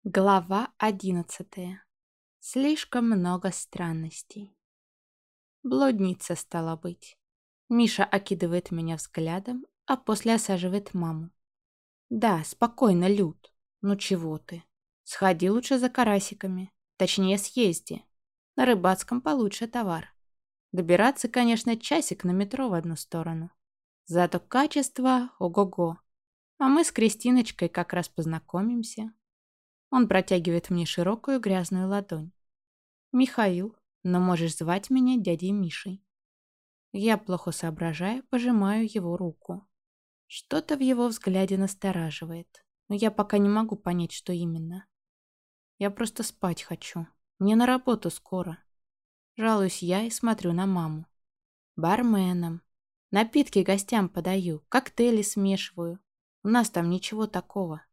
Глава 11. Слишком много странностей. Блудница стала быть. Миша окидывает меня взглядом, а после осаживает маму. Да, спокойно, Люд. Ну чего ты? Сходи лучше за карасиками. Точнее, съезди. На рыбацком получше товар. Добираться, конечно, часик на метро в одну сторону. Зато качество ого-го. А мы с Кристиночкой как раз познакомимся. Он протягивает мне широкую грязную ладонь. «Михаил, но можешь звать меня дядей Мишей». Я, плохо соображая, пожимаю его руку. Что-то в его взгляде настораживает, но я пока не могу понять, что именно. Я просто спать хочу. Мне на работу скоро. Жалуюсь я и смотрю на маму. Барменом. Напитки гостям подаю, коктейли смешиваю. У нас там ничего такого.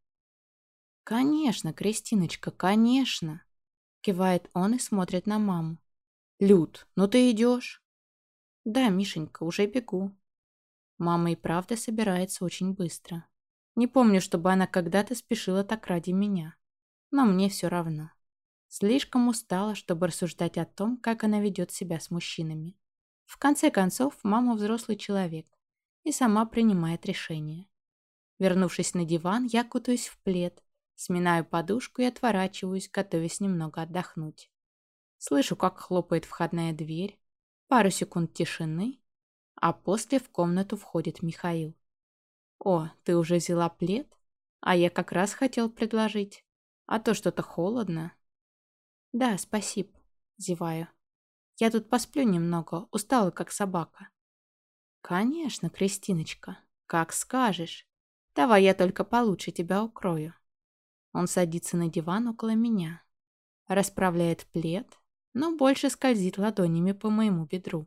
Конечно, Кристиночка, конечно. Кивает он и смотрит на маму. «Люд, ну ты идешь?» «Да, Мишенька, уже бегу». Мама и правда собирается очень быстро. Не помню, чтобы она когда-то спешила так ради меня. Но мне все равно. Слишком устала, чтобы рассуждать о том, как она ведет себя с мужчинами. В конце концов, мама взрослый человек и сама принимает решение. Вернувшись на диван, я кутаюсь в плед, сминаю подушку и отворачиваюсь, готовясь немного отдохнуть. Слышу, как хлопает входная дверь, пару секунд тишины, а после в комнату входит Михаил. «О, ты уже взяла плед? А я как раз хотел предложить. А то что-то холодно». «Да, спасибо», — зеваю. «Я тут посплю немного, устала как собака». «Конечно, Кристиночка, как скажешь. Давай я только получше тебя укрою». Он садится на диван около меня, расправляет плед, но больше скользит ладонями по моему бедру.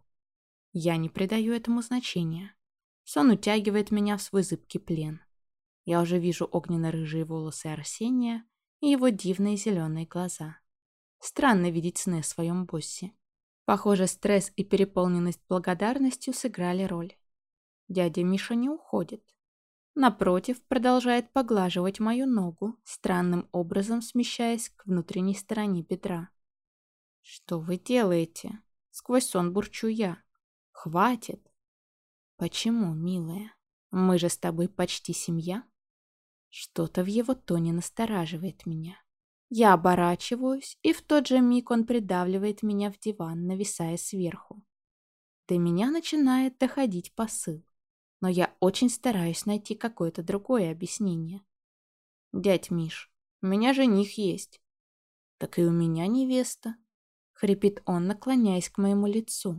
Я не придаю этому значения. Сон утягивает меня в свой зыбкий плен. Я уже вижу огненно-рыжие волосы Арсения и его дивные зеленые глаза. Странно видеть сны о своем боссе. Похоже, стресс и переполненность благодарностью сыграли роль. Дядя Миша не уходит. Напротив, продолжает поглаживать мою ногу, странным образом смещаясь к внутренней стороне бедра. «Что вы делаете?» Сквозь сон бурчу я. «Хватит!» «Почему, милая? Мы же с тобой почти семья?» Что-то в его тоне настораживает меня. Я оборачиваюсь, и в тот же миг он придавливает меня в диван, нависая сверху. До меня начинает доходить посыл, но я очень стараюсь найти какое-то другое объяснение. «Дядь Миш, у меня жених есть». «Так и у меня невеста», — хрипит он, наклоняясь к моему лицу.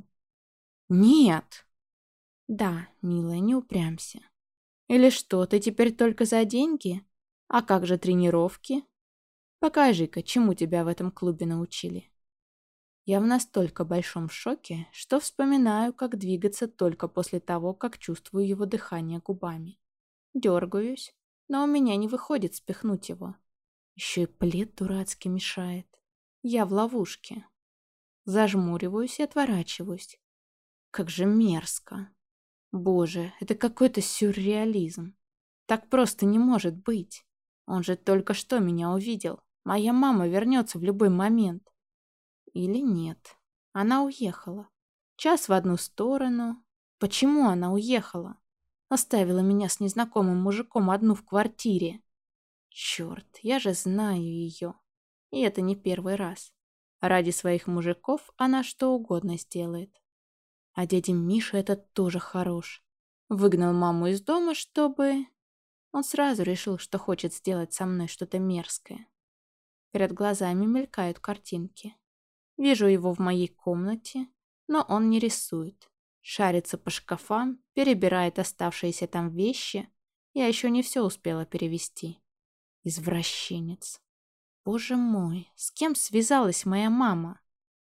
«Нет!» «Да, милая, не упрямься. Или что, ты теперь только за деньги? А как же тренировки? Покажи-ка, чему тебя в этом клубе научили». Я в настолько большом шоке, что вспоминаю, как двигаться только после того, как чувствую его дыхание губами. Дергаюсь, но у меня не выходит спихнуть его. Еще и плед дурацкий мешает. Я в ловушке. Зажмуриваюсь и отворачиваюсь. Как же мерзко. Боже, это какой-то сюрреализм. Так просто не может быть. Он же только что меня увидел. Моя мама вернется в любой момент. Или нет. Она уехала. Час в одну сторону. Почему она уехала? Оставила меня с незнакомым мужиком одну в квартире. Черт, я же знаю ее. И это не первый раз. Ради своих мужиков она что угодно сделает. А дядя Миша этот тоже хорош. Выгнал маму из дома, чтобы... Он сразу решил, что хочет сделать со мной что-то мерзкое. Перед глазами мелькают картинки. Вижу его в моей комнате, но он не рисует. Шарится по шкафам, перебирает оставшиеся там вещи. Я еще не все успела перевести. Извращенец. Боже мой, с кем связалась моя мама?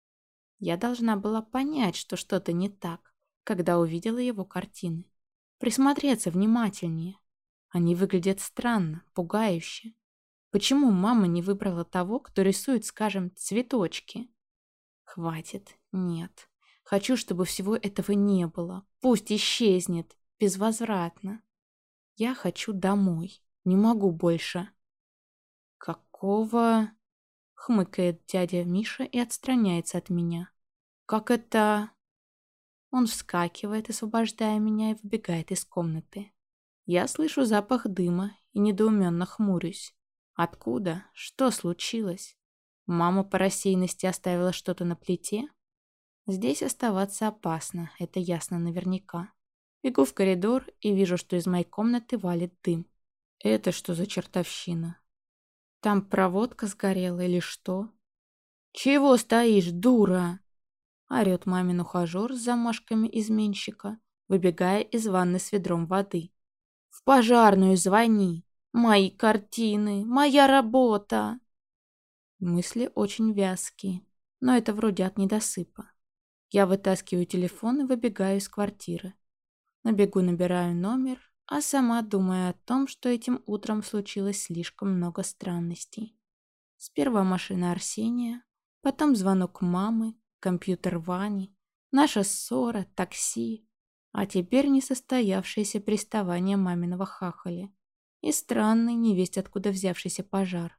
Я должна была понять, что что-то не так, когда увидела его картины. Присмотреться внимательнее. Они выглядят странно, пугающе. Почему мама не выбрала того, кто рисует, скажем, цветочки? Хватит, нет. Хочу, чтобы всего этого не было. Пусть исчезнет, безвозвратно. Я хочу домой. Не могу больше. «Какого?» — хмыкает дядя Миша и отстраняется от меня. «Как это...» Он вскакивает, освобождая меня, и выбегает из комнаты. Я слышу запах дыма и недоуменно хмурюсь. Откуда? Что случилось? Мама по рассеянности оставила что-то на плите? Здесь оставаться опасно, это ясно наверняка. Бегу в коридор и вижу, что из моей комнаты валит дым. Это что за чертовщина? Там проводка сгорела или что? «Чего стоишь, дура?» Орет мамин ухажер с замашками изменщика, выбегая из ванны с ведром воды. «В пожарную звони! Мои картины! Моя работа!» Мысли очень вязкие, но это вроде от недосыпа. Я вытаскиваю телефон и выбегаю из квартиры. На бегу набираю номер, а сама думаю о том, что этим утром случилось слишком много странностей. Сперва машина Арсения, потом звонок мамы, компьютер Вани, наша ссора, такси, а теперь несостоявшееся приставание маминого хахали и странный, невесть откуда взявшийся пожар.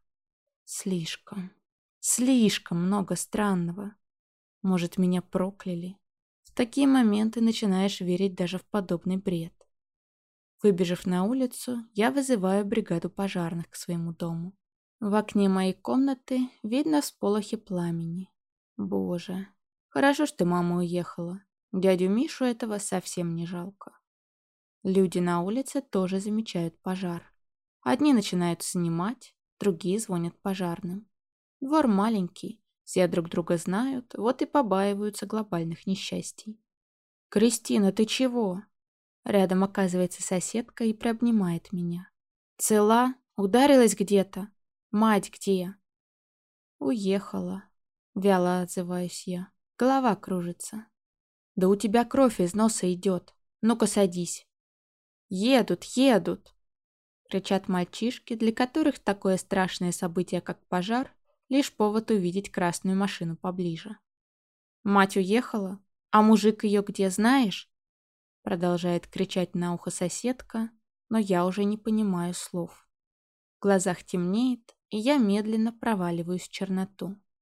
Слишком много странного. Может, меня прокляли? В такие моменты начинаешь верить даже в подобный бред. Выбежав на улицу, я вызываю бригаду пожарных к своему дому. В окне моей комнаты видно всполохи пламени. Боже, хорошо, что мама уехала. Дядю Мишу этого совсем не жалко. Люди на улице тоже замечают пожар. Одни начинают снимать, другие звонят пожарным. Двор маленький, все друг друга знают, вот и побаиваются глобальных несчастий. «Кристина, ты чего?» Рядом оказывается соседка и приобнимает меня. «Цела? Ударилась где-то? Мать где?» «Уехала», — вяло отзываюсь я. Голова кружится. «Да у тебя кровь из носа идет. Ну-ка садись». «Едут, едут!» — кричат мальчишки, для которых такое страшное событие, как пожар, лишь повод увидеть красную машину поближе. «Мать уехала? А мужик ее где, знаешь?» Продолжает кричать на ухо соседка, но я уже не понимаю слов. В глазах темнеет, и я медленно проваливаюсь в черноту.